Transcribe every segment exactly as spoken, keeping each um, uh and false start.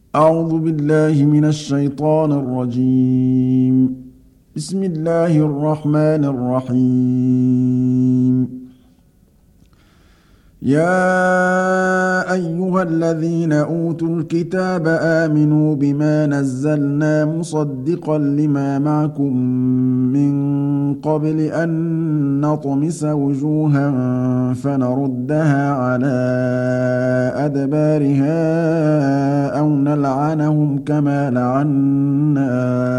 أعوذ بالله من الشيطان الرجيم. بسم الله الرحمن الرحيم. يا أيها الذين أوتوا الكتاب آمنوا بما نزلنا مصدقا لما معكم من قبل أن نطمس وجوها فنردها على أدبارها أو نلعنهم كما لعنا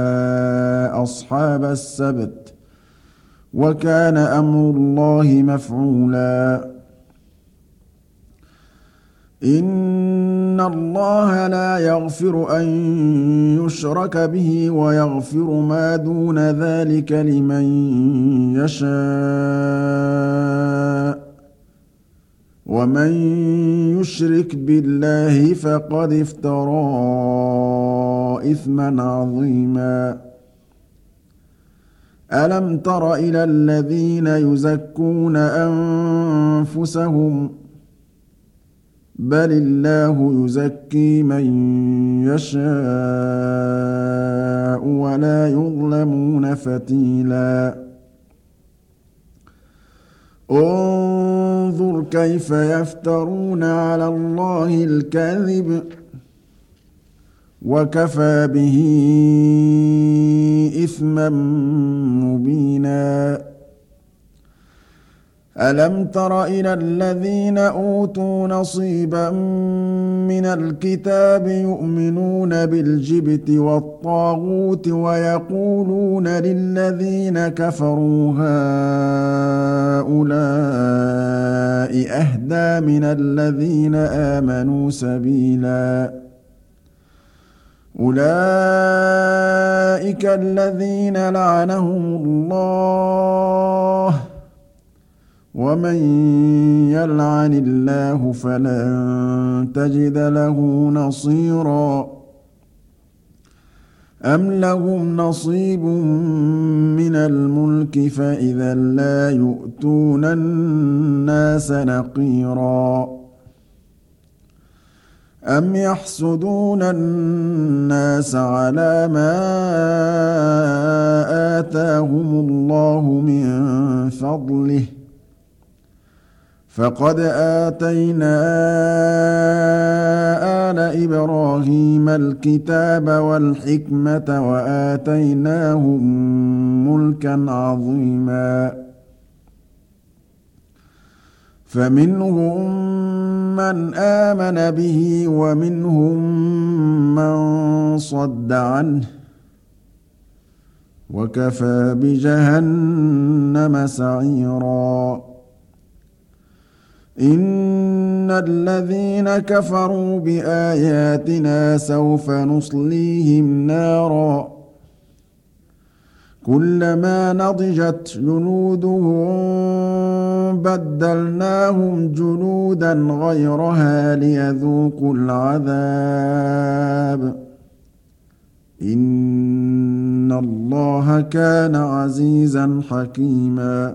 أصحاب السبت وكان أمر الله مفعولا. إن الله لا يغفر أن يشرك به ويغفر ما دون ذلك لمن يشاء ومن يشرك بالله فقد افترى إثما عظيما. ألم تر إلى الذين يزكون أنفسهم بل الله يزكي من يشاء ولا يظلمون فتيلا. انظر كيف يفترون على الله الكذب وكفى به إثما مبينا. ألم تر إلى الذين أوتوا نصيبا من الكتاب يؤمنون بالجبت والطاغوت ويقولون للذين كفروا هؤلاء أهدى من الذين آمنوا سبيلا. أولئك الذين لعنهم الله ومن يلعن الله فلن تجد له نصيرا. أم لهم نصيب من الملك فإذا لا يؤتون الناس نقيرا. أم يحسدون الناس على ما آتاهم الله من فضله فقد آتينا آل إبراهيم الكتاب والحكمة وآتيناهم ملكا عظيما. فمنهم من آمن به ومنهم من صد عنه وكفى بجهنم سعيرا. إن الذين كفروا بآياتنا سوف نصليهم نارا كلما نضجت جلودهم بدلناهم جلودا غيرها ليذوقوا العذاب إن الله كان عزيزا حكيما.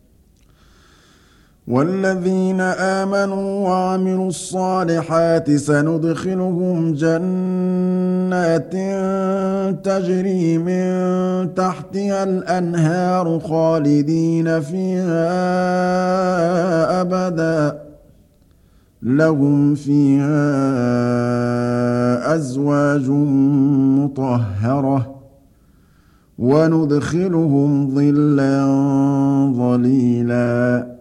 والذين آمنوا وعملوا الصالحات سندخلهم جنات تجري من تحتها الأنهار خالدين فيها أبدا لهم فيها أزواج مطهرة وندخلهم ظلا ظليلا.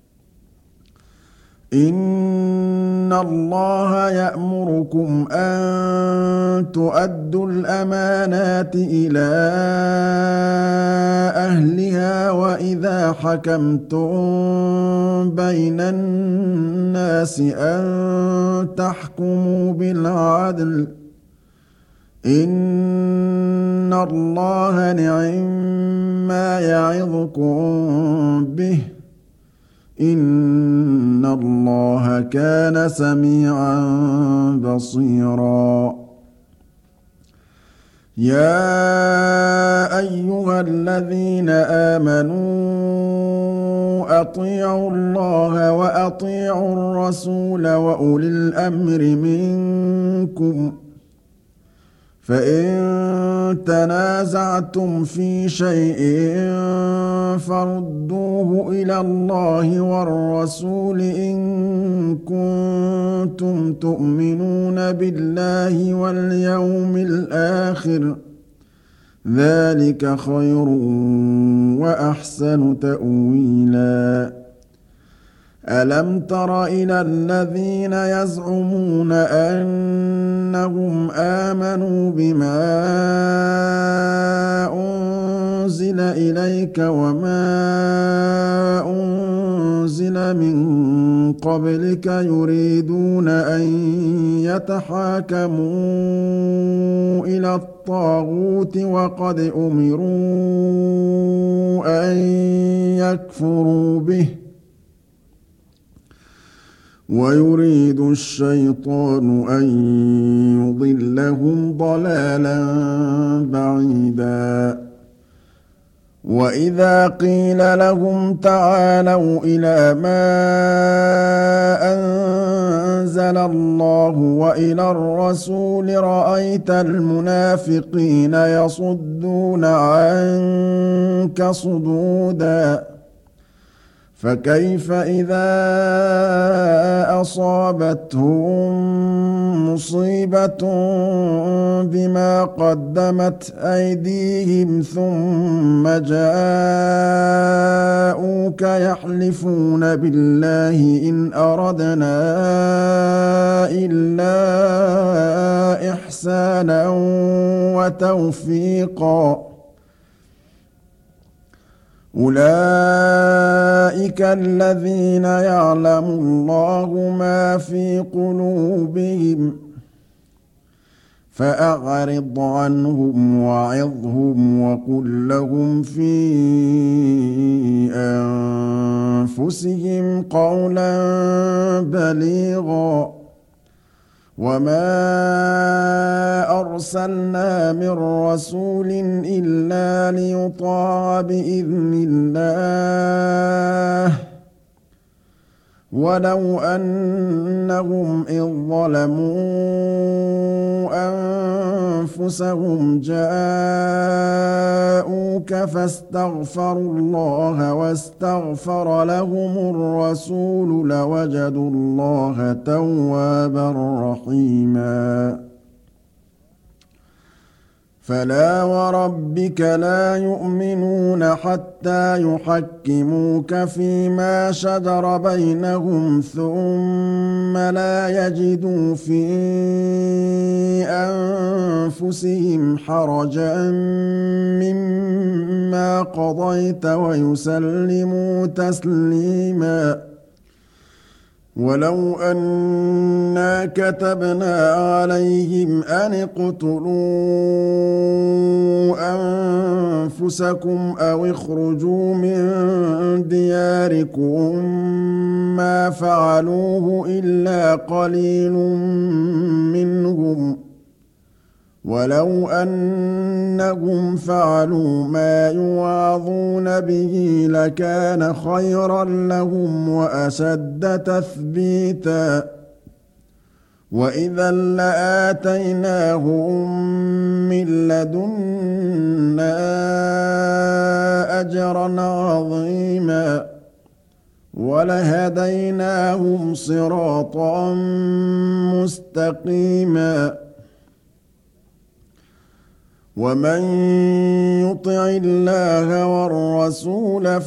إن الله يأمركم أن تؤدوا الأمانات إلى أهلها وإذا حكمتم بين الناس أن تحكموا بالعدل إن الله نعما يعظكم به إن الله كان سميعا بصيرا. يا أيها الذين آمنوا أطيعوا الله وأطيعوا الرسول وأولي الأمر منكم فإن تنازعتم في شيء فردوه إلى الله والرسول إن كنتم تؤمنون بالله واليوم الآخر ذلك خير وأحسن تأويلا ألم تر إلى الذين يزعمون أنهم آمنوا بما أنزل إليك وما أنزل من قبلك يريدون أن يتحاكموا إلى الطاغوت وقد أمروا أن يكفروا به ويريد الشيطان أن يضلهم ضلالا بعيدا وإذا قيل لهم تعالوا إلى ما أنزل الله وإلى الرسول رأيت المنافقين يصدون عنك صدودا فكيف إذا أصابتهم مصيبة بما قدمت أيديهم ثم جاءوك يحلفون بالله إن أردنا إلا إحسانا وتوفيقا أولئك الذين يعلم الله ما في قلوبهم فأعرض عنهم وعظهم وقل لهم في أنفسهم قولا بليغا وما أرسلنا من رسول إلا ليطاع بإذن الله ولو أنهم إذ ظلموا أنفسهم جاءوك فاستغفروا الله واستغفر لهم الرسول لوجدوا الله توابا رحيما فلا وربك لا يؤمنون حتى يحكموك فيما شجر بينهم ثم لا يجدوا في أنفسهم حرجا مما قضيت ويسلموا تسليما ولو أنا كتبنا عليهم أن اقتلوا أنفسكم أو اخرجوا من دياركم ما فعلوه إلا قليل منهم ولو أنهم فعلوا ما يوعظون به لكان خيرا لهم وأشد تثبيتا وإذا لآتيناهم من لدنا أجرا عظيما ولهديناهم صراطا مستقيما ومن يطع الله والرسول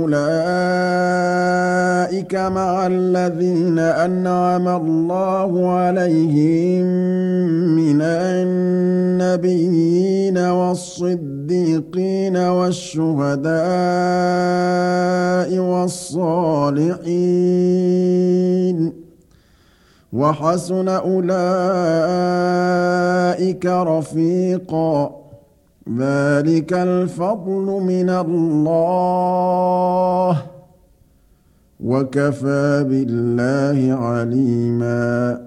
فأولئك مع الذين أنعم الله عليهم من النبيين والصديقين والشهداء والصالحين وحسن أولئك رفيقا ذلك الفضل من الله وكفى بالله عليما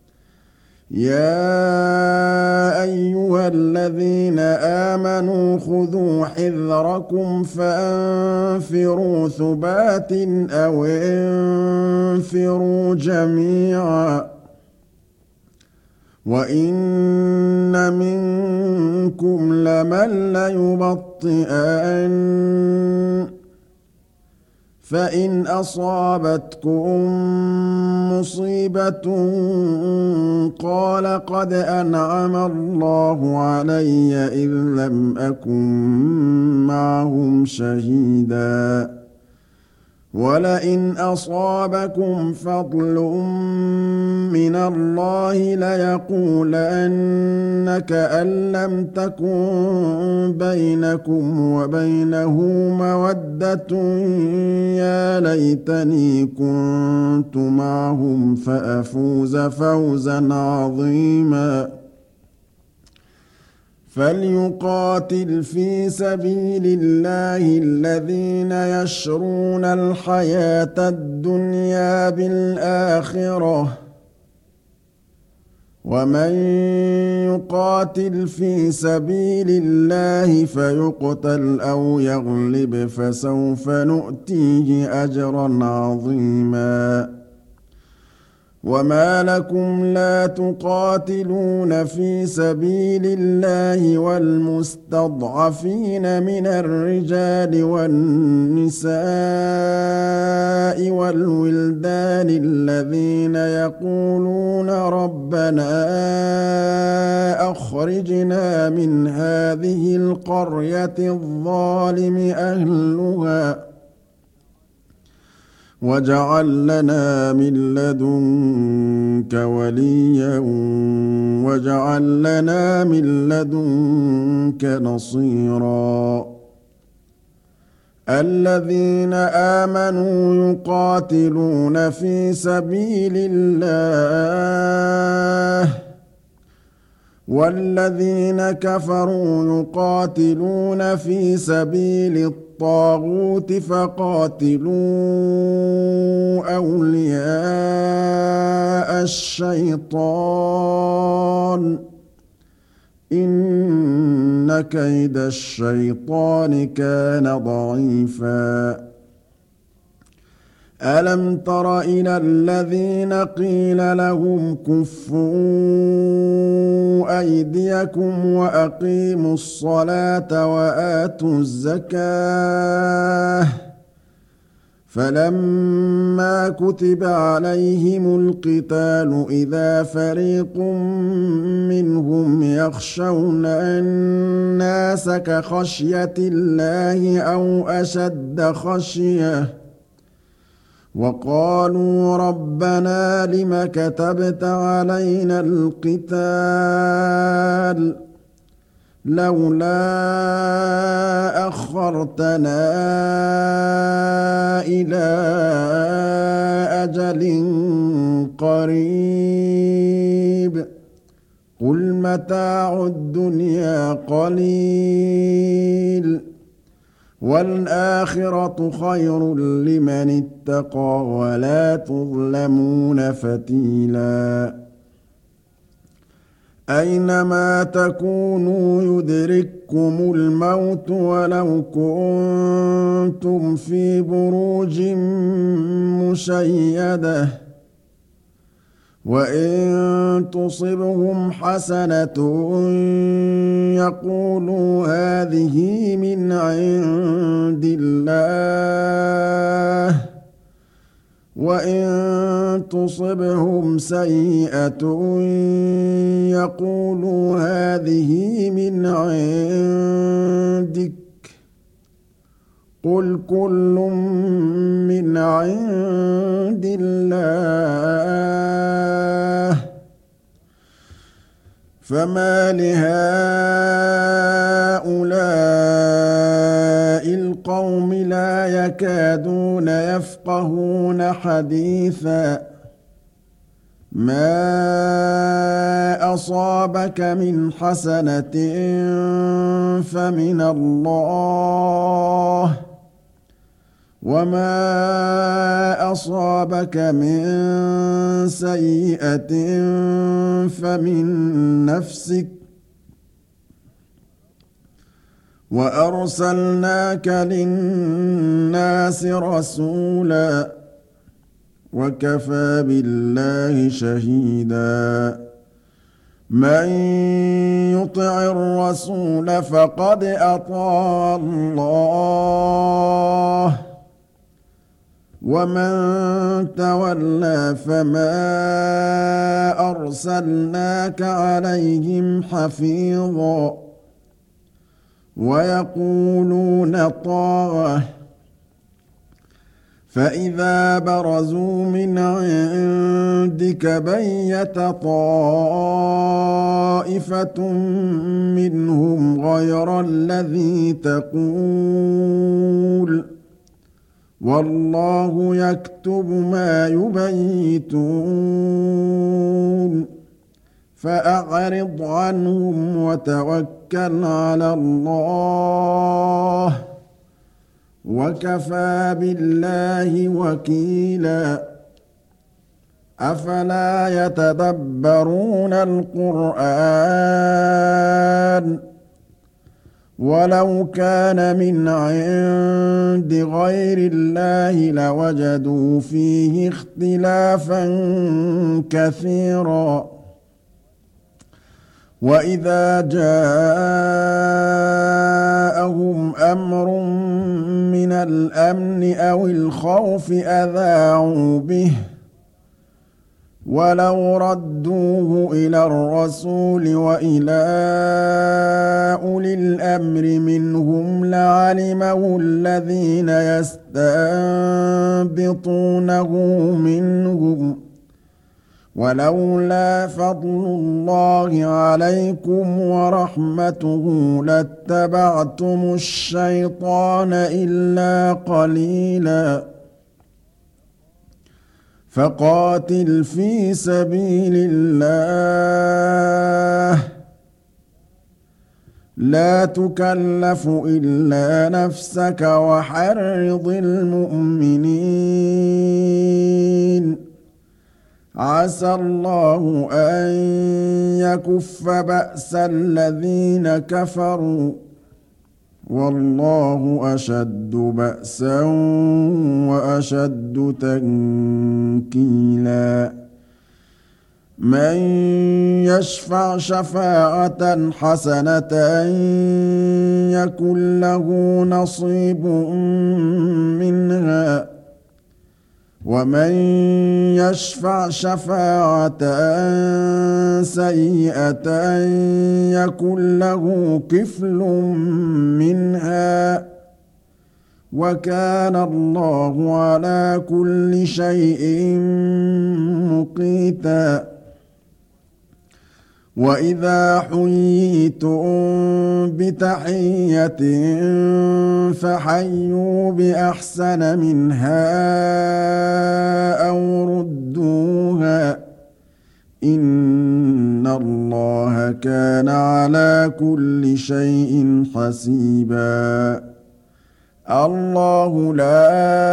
يا أيها الذين آمنوا خذوا حذركم فانفروا ثبات أو انفروا جميعا وإن من منكم لمن ليبطئن فإن أصابتكم مصيبة قال قد أنعم الله علي إذ لم أكن معهم شهيدا ولئن أصابكم فضل من الله ليقولن كأن لم تكن بينكم وبينه مودة يا ليتني كنت معهم فأفوز فوزا عظيما فليقاتل في سبيل الله الذين يشرون الحياة الدنيا بالآخرة ومن يقاتل في سبيل الله فيقتل أو يغلب فسوف نؤتيه أجرا عظيما وما لكم لا تقاتلون في سبيل الله والمستضعفين من الرجال والنساء والولدان الذين يقولون ربنا أخرجنا من هذه القرية الظالم أهلها واجعل لنا من لدنك وليا واجعل لنا من لدنك نصيرا الذين آمنوا يقاتلون في سبيل الله والذين كفروا يقاتلون في سبيل الطاغوت فقاتلوا أولياء الشيطان إن كيد الشيطان كان ضعيفا ألم تر إلى الذين قيل لهم كفوا أيديكم وأقيموا الصلاة وآتوا الزكاة فلما كتب عليهم القتال إذا فريق منهم يخشون الناس كخشية الله أو أشد خشية وقالوا ربنا لم كتبت علينا القتال لولا أخرتنا إلى أجل قريب قل متاع الدنيا قليل والآخرة خير لمن اتقى ولا تظلمون فتيلا أينما تكونوا يدرككم الموت ولو كنتم في بروج مشيدة وإن تصبهم حسنة يقولوا هذه من عند الله وإن تصبهم سيئة يقولوا هذه من عندك قل كل من عند الله فما لهؤلاء القوم لا يكادون يفقهون حديثا ما أصابك من حسنة فمن الله وما أصابك من سيئة فمن نفسك وأرسلناك للناس رسولا وكفى بالله شهيدا مَن يُطِعِ الرَّسُولَ فَقَدْ أَطَاعَ اللَّهَ ۖ وَمَن تَوَلَّىٰ فَمَا أَرْسَلْنَاكَ عَلَيْهِمْ حَفِيظًا وَيَقُولُونَ طَاعَةٌ فَإِذَا بَرَزُوا مِنْ عِندِكَ بَيَّتَ طَائِفَةٌ مِّنْهُمْ غَيْرَ الَّذِي تَقُولُ وَاللَّهُ يَكْتُبُ مَا يُبَيِّتُونَ فَأَعْرِضْ عَنْهُمْ وَتَوَكَّلْ عَلَى اللَّهِ ۚ وَكَفَىٰ بِاللَّهِ وَكِيلًا أَفَلَا يَتَدَبَّرُونَ الْقُرْآنَ ۚ وَلَوْ كَانَ مِنْ عِندِ غَيْرِ اللَّهِ لَوَجَدُوا فِيهِ اخْتِلَافًا كَثِيرًا وَإِذَا جَاءَهُمْ أَمْرٌ مِّنَ الْأَمْنِ أَوِ الْخَوْفِ أَذَاعُوا بِهِ ۖ وَلَوْ رَدُّوهُ إِلَى الرَّسُولِ وَإِلَىٰ أُولِي الْأَمْرِ مِنْهُمْ لَعَلِمَهُ الَّذِينَ يَسْتَنبِطُونَهُ مِنْهُمْ ۗ وَلَوْلَا فَضْلُ اللَّهِ عَلَيْكُمْ وَرَحْمَتُهُ لَاتَّبَعْتُمُ الشَّيْطَانَ إِلَّا قَلِيلًا فَقَاتِلْ فِي سَبِيلِ اللَّهِ لَا تُكَلَّفُ إِلَّا نَفْسَكَ وَحَرِّضِ الْمُؤْمِنِينَ عَسَى اللَّهُ أَن يَكُفَّ بَأْسَ الَّذِينَ كَفَرُوا ۚ وَاللَّهُ أَشَدُّ بَأْسًا وَأَشَدُّ تَنكِيلًا مَن يَشْفَعْ شَفَاعَةً حَسَنَةً يَكُن لَّهُ نَصِيبٌ مِّنْهَا ۖ وَمَن يَشْفَعْ شَفَاعَةً سَيِّئَةً يَكُن لَّهُ كِفْلٌ مِّنْهَا ۗ وَكَانَ اللَّهُ عَلَىٰ كُلِّ شَيْءٍ مُّقِيتًا وَإِذَا حُيِّيتُم بِتَحِيَّةٍ فَحَيُّوا بِأَحْسَنَ مِنْهَا أَوْ رُدُّوهَا ۗ إِنَّ اللَّهَ كَانَ عَلَىٰ كُلِّ شَيْءٍ حَسِيبًا اللَّهُ لَا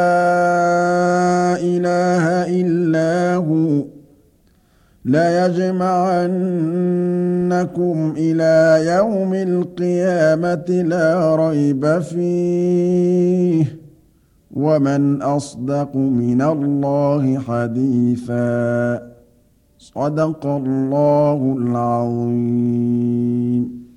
إِلَٰهَ إِلَّا هُوَ لَيَجْمَعَنَّكُمْ إِلَىٰ يَوْمِ الْقِيَامَةِ لَا رَيْبَ فِيهِ ۗ وَمَنْ أَصْدَقُ مِنَ اللَّهِ حَدِيثًا صدق الله العظيم.